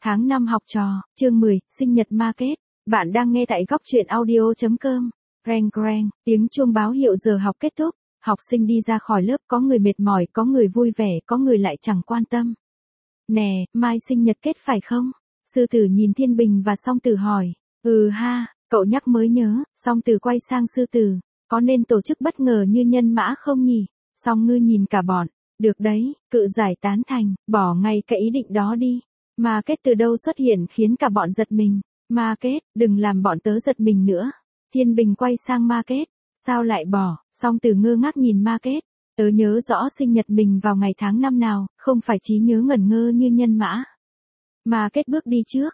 Tháng 5 học trò, chương 10, sinh nhật Market. Bạn đang nghe tại góc truyện audio.com. Reng reng, tiếng chuông báo hiệu giờ học kết thúc. Học sinh đi ra khỏi lớp, có người mệt mỏi, có người vui vẻ, có người lại chẳng quan tâm. Nè, mai sinh nhật Kết phải không? Sư tử nhìn Thiên Bình và Song Tử hỏi. Ừ ha, cậu nhắc mới nhớ. Song Tử quay sang Sư tử. Có nên tổ chức bất ngờ như nhân mã không nhỉ? Song Ngư nhìn cả bọn. Được đấy, cự giải tán thành, bỏ ngay cái ý định đó đi. Market từ đâu xuất hiện khiến cả bọn giật mình. Market, đừng làm bọn tớ giật mình nữa. Thiên Bình quay sang Market. Sao lại bỏ? Song Tử ngơ ngác nhìn Market. Tớ nhớ rõ sinh nhật mình vào ngày tháng năm nào, không phải trí nhớ ngẩn ngơ như nhân mã. Market bước đi trước.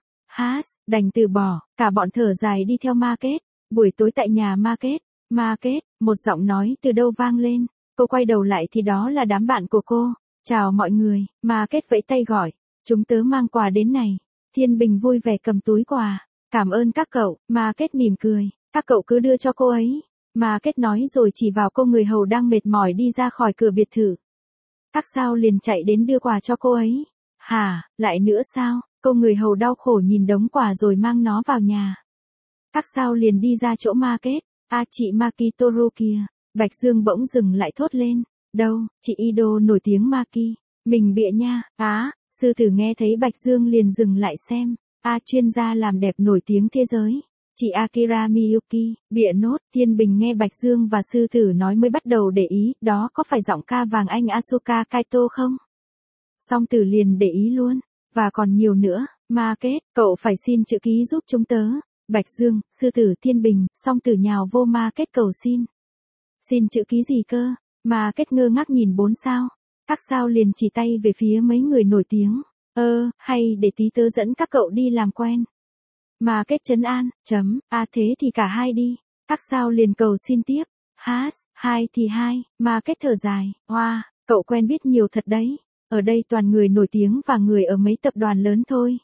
Đành từ bỏ, cả bọn thở dài đi theo Market. Buổi tối tại nhà Market. Market, một giọng nói từ đâu vang lên. Cô quay đầu lại thì đó là đám bạn của cô. Chào mọi người, Market vẫy tay gọi. Chúng tớ mang quà đến này. Thiên Bình vui vẻ cầm túi quà. Cảm ơn các cậu, Market mỉm cười. Các cậu cứ đưa cho cô ấy. Market nói rồi chỉ vào cô người hầu đang mệt mỏi đi ra khỏi cửa biệt thự. Các sao liền chạy đến đưa quà cho cô ấy. Hả, lại nữa sao? Cô người hầu đau khổ nhìn đống quà rồi mang nó vào nhà. Các sao liền đi ra chỗ Market. Chị Maki Toru kìa. Bạch Dương bỗng dừng lại thốt lên. Đâu, chị idol nổi tiếng Maki. Mình bịa nha. Sư tử nghe thấy Bạch Dương liền dừng lại xem. Chuyên gia làm đẹp nổi tiếng thế giới. Chị Akira Miyuki, bịa nốt. Thiên Bình nghe Bạch Dương và sư tử nói mới bắt đầu để ý. Đó có phải giọng ca vàng anh Asuka Kaito không? Song Tử liền để ý luôn. Và còn nhiều nữa. Market, cậu phải xin chữ ký giúp chúng tớ. Bạch Dương, sư tử, Thiên Bình, Song Tử nhào vô Market cầu xin. Xin chữ ký gì cơ? Market ngơ ngác nhìn 4 sao. Các sao liền chỉ tay về phía mấy người nổi tiếng. Hay để tí tớ dẫn các cậu đi làm quen. Market trấn an, thế thì cả hai đi. Các sao liền cầu xin tiếp. Hai thì hai. Market thở dài. Cậu quen biết nhiều thật đấy. Ở đây toàn người nổi tiếng và người ở mấy tập đoàn lớn thôi.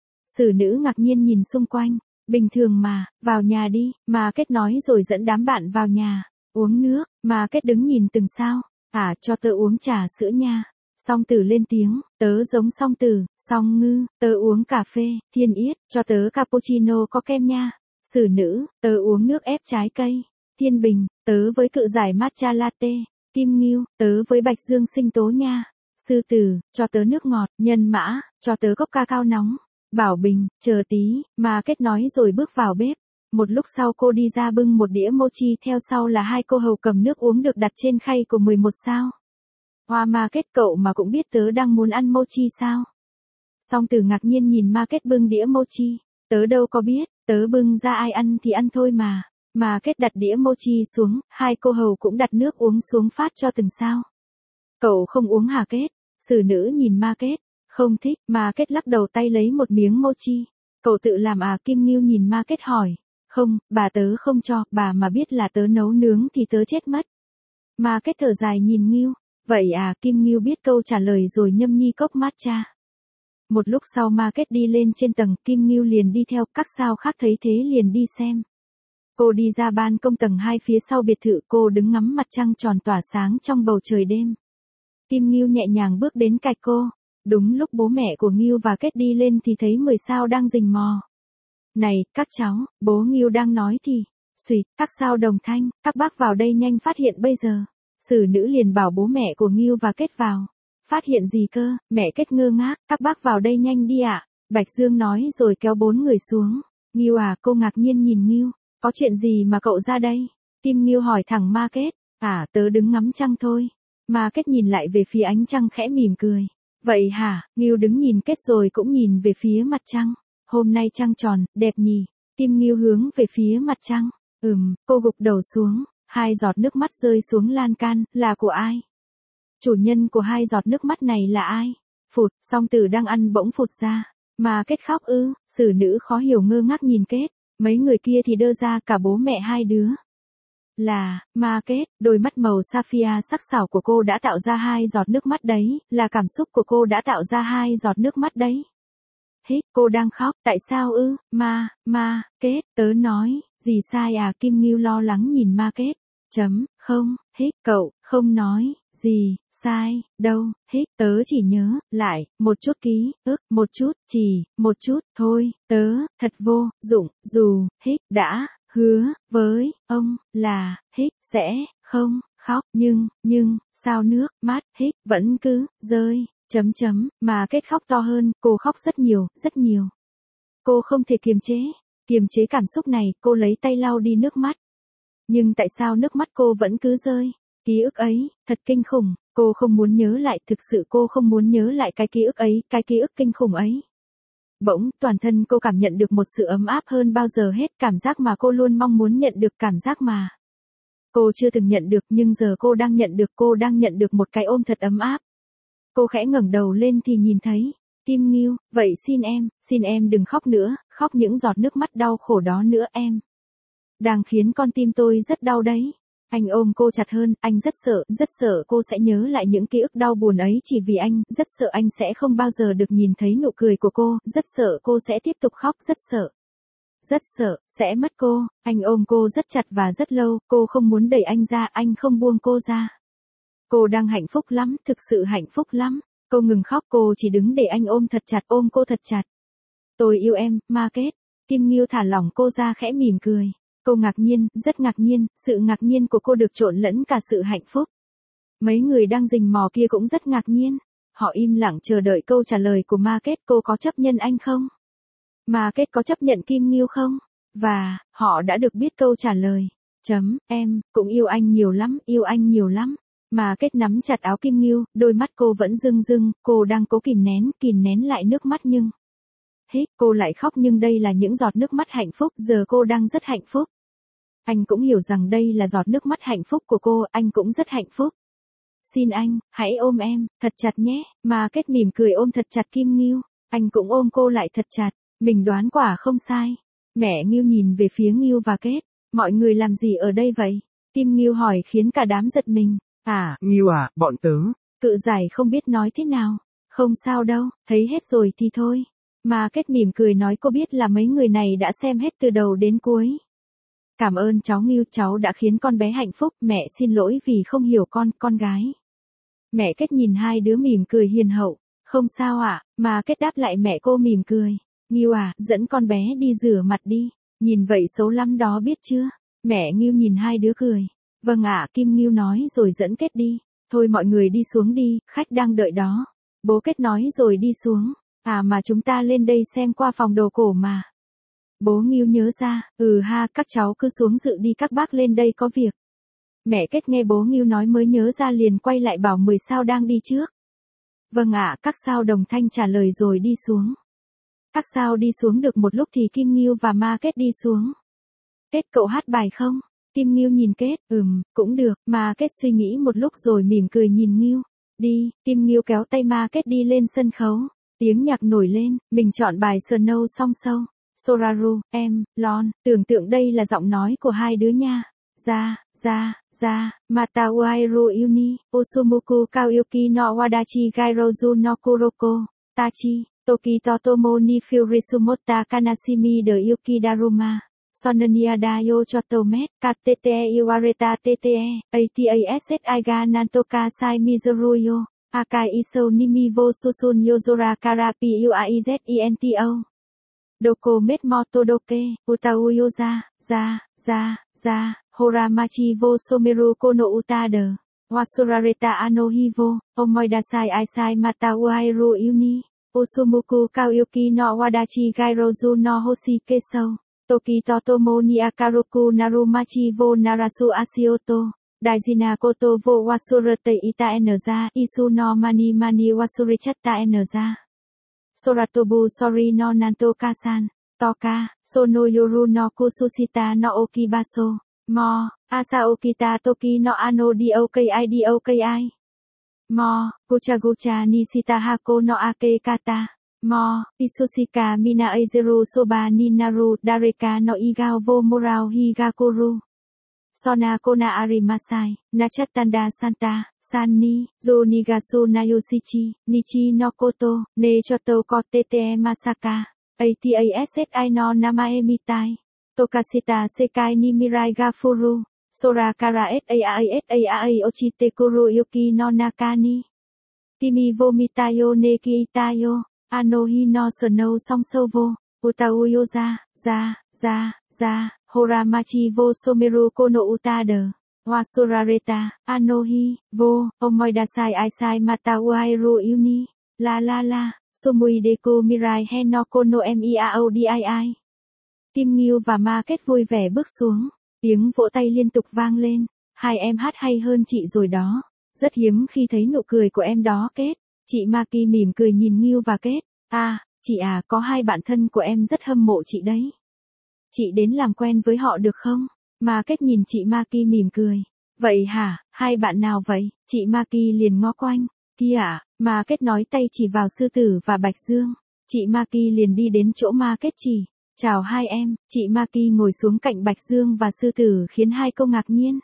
Xử nữ ngạc nhiên nhìn xung quanh. Bình thường mà, vào nhà đi. Market nói rồi dẫn đám bạn vào nhà. Uống nước, Market đứng nhìn từng sao. Cho tớ uống trà sữa nha. Song Tử lên tiếng, tớ giống Song Tử. Song Ngư, tớ uống cà phê. Thiên Yết, cho tớ cappuccino có kem nha. Xử nữ, tớ uống nước ép trái cây. Thiên Bình, tớ với cự giải matcha latte. Kim Ngưu, tớ với Bạch Dương sinh tố nha. Sư Tử, cho tớ nước ngọt. Nhân Mã, cho tớ cốc cacao nóng. Bảo Bình, chờ tí. Market nói rồi bước vào bếp. Một lúc sau cô đi ra bưng một đĩa mochi, theo sau là hai cô hầu cầm nước uống được đặt trên khay của 11 sao. Market, cậu mà cũng biết tớ đang muốn ăn mochi sao? Song Tử ngạc nhiên nhìn Market bưng đĩa mochi. Tớ đâu có biết, tớ bưng ra ai ăn thì ăn thôi mà. Market đặt đĩa mochi xuống, hai cô hầu cũng đặt nước uống xuống phát cho từng sao. Cậu không uống hả Kết? Xử nữ nhìn Market. Không thích. Market lắc đầu tay lấy một miếng mochi. Cậu tự làm à? Kim Ngưu nhìn Market hỏi. Không, bà tớ không cho, bà mà biết là tớ nấu nướng thì tớ chết mất. Market thở dài nhìn Ngưu. Vậy à? Kim Ngưu biết câu trả lời rồi nhâm nhi cốc matcha. Một lúc sau Market đi lên trên tầng, Kim Ngưu liền đi theo, các sao khác thấy thế liền đi xem. Cô đi ra ban công tầng 2 phía sau biệt thự, cô đứng ngắm mặt trăng tròn tỏa sáng trong bầu trời đêm. Kim Ngưu nhẹ nhàng bước đến cạnh cô. Đúng lúc bố mẹ của Ngưu và Kết đi lên thì thấy 10 sao đang rình mò. Này, các cháu, bố Ngưu đang nói thì. Xuyệt, các sao đồng thanh, các bác vào đây nhanh, phát hiện bây giờ. Xử nữ liền bảo bố mẹ của Ngưu và Kết vào. Phát hiện gì cơ? Mẹ Kết ngơ ngác, các bác vào đây nhanh đi ạ. Bạch Dương nói rồi kéo 4 người xuống. Ngưu à? Cô ngạc nhiên nhìn Ngưu. Có chuyện gì mà cậu ra đây? Kim Ngưu hỏi thẳng Market. Tớ đứng ngắm trăng thôi. Market nhìn lại về phía ánh trăng khẽ mỉm cười. Vậy hả? Ngưu đứng nhìn Kết rồi cũng nhìn về phía mặt trăng. Hôm nay trăng tròn, đẹp nhỉ? Kim Ngưu hướng về phía mặt trăng. Cô gục đầu xuống. 2 giọt nước mắt rơi xuống lan can, là của ai? Chủ nhân của 2 giọt nước mắt này là ai? Phụt, Song Tử đang ăn bỗng phụt ra. Market khóc ư? Xử nữ khó hiểu ngơ ngác nhìn Kết. Mấy người kia thì đơ ra, cả bố mẹ hai đứa. Là, Market, đôi mắt màu sapphire sắc sảo của cô đã tạo ra 2 giọt nước mắt đấy, là cảm xúc của cô đã tạo ra 2 giọt nước mắt đấy. Cô đang khóc, tại sao ư? Kết, tớ nói, gì sai à? Kim Ngưu lo lắng nhìn Market. Không, cậu, không nói, Gì, sai, đâu, hích, tớ chỉ nhớ, lại, một chút ký, ức, một chút, chỉ, một chút, thôi, tớ, thật vô, dụng, dù, hích, đã, hứa, với, ông, là, hích, sẽ, không, khóc, nhưng, sao nước, mắt, hích, vẫn cứ, rơi, mà kết khóc to hơn, cô khóc rất nhiều, rất nhiều. Cô không thể kiềm chế cảm xúc này, cô lấy tay lau đi nước mắt. Nhưng tại sao nước mắt cô vẫn cứ rơi? Ký ức ấy, thật kinh khủng, cô không muốn nhớ lại, thực sự cô không muốn nhớ lại cái ký ức ấy, cái ký ức kinh khủng ấy. Bỗng, toàn thân cô cảm nhận được một sự ấm áp hơn bao giờ hết, cảm giác mà cô luôn mong muốn nhận được, cảm giác mà cô chưa từng nhận được, nhưng giờ cô đang nhận được một cái ôm thật ấm áp. Cô khẽ ngẩng đầu lên thì nhìn thấy Kim Ngưu, vậy xin em đừng khóc nữa, khóc những giọt nước mắt đau khổ đó nữa em. Đang khiến con tim tôi rất đau đấy. Anh ôm cô chặt hơn, anh rất sợ cô sẽ nhớ lại những ký ức đau buồn ấy chỉ vì anh, rất sợ anh sẽ không bao giờ được nhìn thấy nụ cười của cô, rất sợ cô sẽ tiếp tục khóc, rất sợ, sẽ mất cô. Anh ôm cô rất chặt và rất lâu, cô không muốn đẩy anh ra, anh không buông cô ra. Cô đang hạnh phúc lắm, thực sự hạnh phúc lắm. Cô ngừng khóc, cô chỉ đứng để anh ôm thật chặt, ôm cô thật chặt. Tôi yêu em, Market. Kim Ngưu thả lỏng cô ra khẽ mỉm cười. Cô ngạc nhiên, rất ngạc nhiên, sự ngạc nhiên của cô được trộn lẫn cả sự hạnh phúc. Mấy người đang rình mò kia cũng rất ngạc nhiên. Họ im lặng chờ đợi câu trả lời của Market, cô có chấp nhận anh không? Market có chấp nhận Kim Ngưu không? Và, họ đã được biết câu trả lời. Em, cũng yêu anh nhiều lắm. Market nắm chặt áo Kim Ngưu, đôi mắt cô vẫn rưng, cô đang cố kìm nén lại nước mắt nhưng... cô lại khóc nhưng đây là những giọt nước mắt hạnh phúc, giờ cô đang rất hạnh phúc. Anh cũng hiểu rằng đây là giọt nước mắt hạnh phúc của cô, anh cũng rất hạnh phúc. Xin anh, hãy ôm em, thật chặt nhé, Market mỉm cười ôm thật chặt Kim Ngưu, anh cũng ôm cô lại thật chặt, mình đoán quả không sai. Mẹ Ngưu nhìn về phía Ngưu và Kết, mọi người làm gì ở đây vậy? Kim Ngưu hỏi khiến cả đám giật mình. Ngưu à, bọn tớ. Cự giải không biết nói thế nào. Không sao đâu, thấy hết rồi thì thôi. Market mỉm cười nói cô biết là mấy người này đã xem hết từ đầu đến cuối. Cảm ơn cháu Ngưu, cháu đã khiến con bé hạnh phúc, mẹ xin lỗi vì không hiểu con gái. Mẹ Kết nhìn hai đứa mỉm cười hiền hậu. Không sao ạ, Market đáp lại mẹ cô mỉm cười. Ngưu à, dẫn con bé đi rửa mặt đi. Nhìn vậy xấu lắm đó biết chưa? Mẹ Ngưu nhìn hai đứa cười. Vâng ạ, Kim Ngưu nói rồi dẫn Kết đi. Thôi mọi người đi xuống đi, khách đang đợi đó. Bố Kết nói rồi đi xuống. Mà chúng ta lên đây xem qua phòng đồ cổ mà. Bố Ngưu nhớ ra, các cháu cứ xuống dự đi, các bác lên đây có việc. Mẹ Kết nghe bố Ngưu nói mới nhớ ra liền quay lại bảo 10 sao đang đi trước. Vâng ạ, các sao đồng thanh trả lời rồi đi xuống. Các sao đi xuống được một lúc thì Kim Ngưu và Market đi xuống. Kết cậu hát bài không? Kim Ngưu nhìn Kết, cũng được, Market suy nghĩ một lúc rồi mỉm cười nhìn Ngưu. Đi, Kim Ngưu kéo tay Market đi lên sân khấu. Tiếng nhạc nổi lên, mình chọn bài Snow song sâu. Soraru, em, Lon, tưởng tượng đây là giọng nói của hai đứa nha. Mata Wairu Uni, Osumuku Kaoyuki no Wadachi Gairozu no Kuroko, Tachi, Toki Totomo ni Furisumota Kanashimi de Yuki Daruma. Sononia Dayo Chotomet, KTTE Iwareta TTE, ATASSI ga Nantoka Sai Mizuruyo, Akai Iso Nimivo Susun Yozora Karapi Uaizento. Doko Met Motodoke, Utau Yoza, Horamachi Vo Someru Kono Utada, Wasurareta Anohivo, Omoidasai Aisai Mata Uairu Uni, Osumuku Kaoyuki no Wadachi Gairozu no Hoshike So. Toki Totomo ni Akaroku Narumachi vo Narasu Asioto. Daijina Koto vo Wasurete ita enza. Isu no mani wasurichatta enza. Soratobu sori no Nanto Kasan. Toka. Sono yoru no kusushita no okibaso. Mo. Asa okita toki no ano doki. Mo. Gucha ni sita hako no ake kata. Mo, Isushika Mina Eizeru Soba Ninaru Dareka no Igao Vo Morao Higakuru. Sona Kona Arimasai, Nachatanda Santa, Sanni, Zonigasu Nayoshichi, Nichi no Koto, Ne Choto Kotete Masaka, Atassi no Namae Mitai. Tokashita Sekai ni Mirai Gafuru. Sorakara Saasai Ochite Kuru Yuki no Nakani. Kimi Vomitayo Neki Itayo. Anohi no Snow Song Sovo. Utau Yoza. Za. Horamachi Vo Someru Kono Utada. Wasurareta. Anohi. Vo. Omoidasai Aisai Matawairu Uni. La. Sumui Deku Mirai Heno Kono Miaodii. Kim Nghiêu và Ma Kết vui vẻ bước xuống. Tiếng vỗ tay liên tục vang lên. Hai em hát hay hơn chị rồi đó. Rất hiếm khi thấy nụ cười của em đó Kết. Chị Maki mỉm cười nhìn Nghiêu và Kết. À, chị à, có hai bạn thân của em rất hâm mộ chị đấy. Chị đến làm quen với họ được không? Ma Kết nhìn chị Maki mỉm cười. Vậy hả, hai bạn nào vậy? Chị Maki liền ngó quanh. Kia à, Ma Kết nói tay chỉ vào Sư Tử và Bạch Dương. Chị Maki liền đi đến chỗ Ma Kết chỉ. Chào hai em, chị Maki ngồi xuống cạnh Bạch Dương và Sư Tử khiến hai cô ngạc nhiên.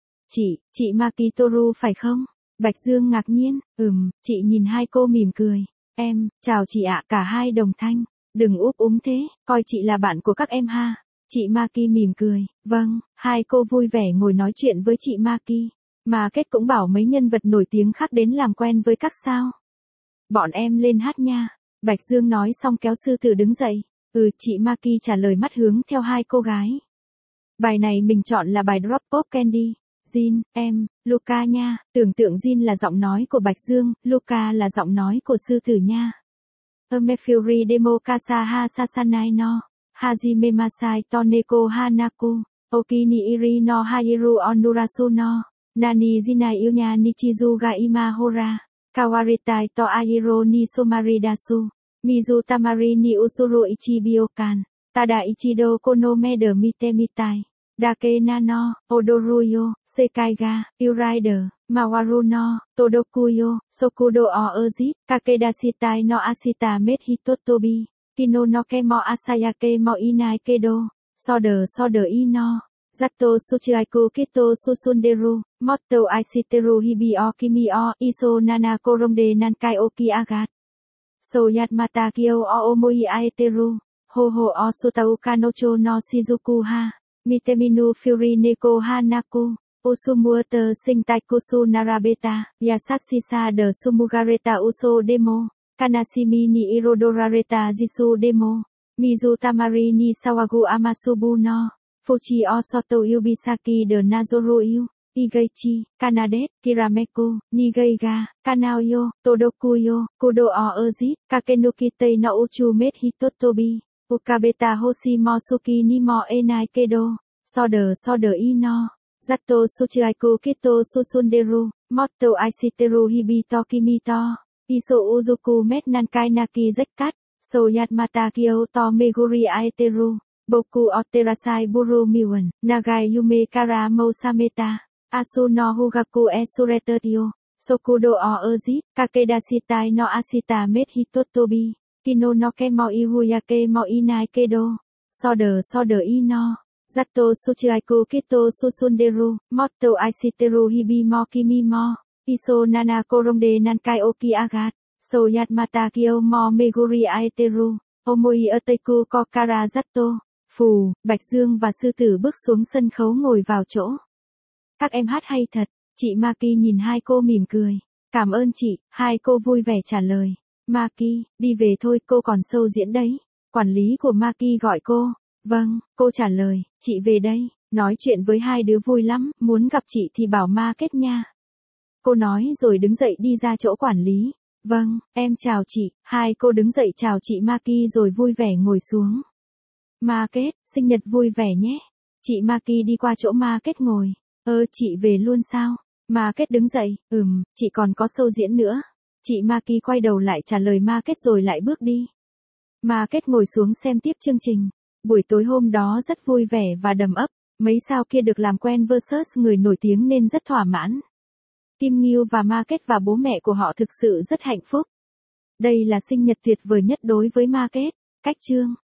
Chị Maki Toru phải không? Bạch Dương ngạc nhiên, chị nhìn hai cô mỉm cười. Em, chào chị ạ, cả hai đồng thanh. Đừng úp úng thế, coi chị là bạn của các em ha. Chị Maki mỉm cười, vâng, hai cô vui vẻ ngồi nói chuyện với chị Maki. Mà Kết cũng bảo mấy nhân vật nổi tiếng khác đến làm quen với các sao. Bọn em lên hát nha. Bạch Dương nói xong kéo Sư Tử đứng dậy. Chị Maki trả lời mắt hướng theo hai cô gái. Bài này mình chọn là bài Drop Pop Candy. Jin, em, Luca nha. Tưởng tượng Jin là giọng nói của Bạch Dương, Luca là giọng nói của Sư Tử nha. Mefuri Demo Kasaha Sasanai no. Hajime Masai Toneko Hanaku. Okini Iri no Hairu Onurasu no. Nani Jinai Yunya Nichizu ga Imahora. Kawaritai to Airo ni Somaridasu. Mizu Tamari ni Usuru Ichibiokan. Tada Ichido Kono Meder Mitemitai. Dake Nano, Odoruyo, Sekaiga, Urider, Mawaru no, Todokuyo, Sokudo o Ozit, Kakedashitai no Asita Met Hitotobi. Kino no Kemo Asayake mo Inai Kedo. Soder Ino. Zato Suchiaiku Kito Susunderu. Motto Aishiteru Hibi o Kimi o Iso Nana Korongde Nankai Oki Agat. Soyat Mata Kyo o Omoi Aeteru. Hoho o Sutau Kanocho no Shizuku ha. Miteminu Fury Neko Hanaku. Usumuata Shintai Kusu Narabeta. Yasashisa de Sumugareta Uso Demo. Kanashimi ni Irodorareta Jisu Demo. Mizu Tamari ni Sawagu Amasubu no. Fuchi o Soto Yubisaki de Nazoru. Igaichi, Kanadet, Kirameku, Nigaiga, Kanaoyo, Todokuyo, Kudo o Ozit, Kakenukite no Uchu Met Hitotobi, Ukabeta Hoshimosuki ni mo Enai Kedo, Soder Ino, Zato Suchiaiku Kito Susunderu, Motto Aishiteru Hibito Kimito, Iso Uzuku Met Nankai Naki Zekkat, Soyat Mata Kyo to Meguri Aeteru, Boku Oterasai Buru Miwan, Nagai Yume Kara Mousameta. Asuno Hugaku Esuretetio. Sokudo o Ozit. Kakedashitai no Asita Met Hitotobi. Kino no Kemo Ihuyake mo Inai Kedo. Soder Ino. Zato Suchiaiku Kito Susunderu. Motto Aishiteru Hibi mo Kimi mo. Iso Nana Korongde Nankai Oki Agat. Soyat Mata Kyo mo Meguri Aeteru. Omoi Oteiku Kokara Zato. Phù, Bạch Dương và Sư Tử bước xuống sân khấu ngồi vào chỗ. Các em hát hay thật, chị Maki nhìn hai cô mỉm cười. Cảm ơn chị, hai cô vui vẻ trả lời. Maki, đi về thôi, cô còn show diễn đấy. Quản lý của Maki gọi cô. Vâng, cô trả lời, chị về đây. Nói chuyện với hai đứa vui lắm, muốn gặp chị thì bảo Ma Kết nha. Cô nói rồi đứng dậy đi ra chỗ quản lý. Vâng, em chào chị, hai cô đứng dậy chào chị Maki rồi vui vẻ ngồi xuống. Ma Kết, sinh nhật vui vẻ nhé. Chị Maki đi qua chỗ Ma Kết ngồi. Chị về luôn sao? Ma Kết đứng dậy, chị còn có show diễn nữa. Chị Maki quay đầu lại trả lời Ma Kết rồi lại bước đi. Ma Kết ngồi xuống xem tiếp chương trình. Buổi tối hôm đó rất vui vẻ và đầm ấp. Mấy sao kia được làm quen versus người nổi tiếng nên rất thỏa mãn. Kim Nghiêu và Ma Kết và bố mẹ của họ thực sự rất hạnh phúc. Đây là sinh nhật tuyệt vời nhất đối với Ma Kết. Cách chương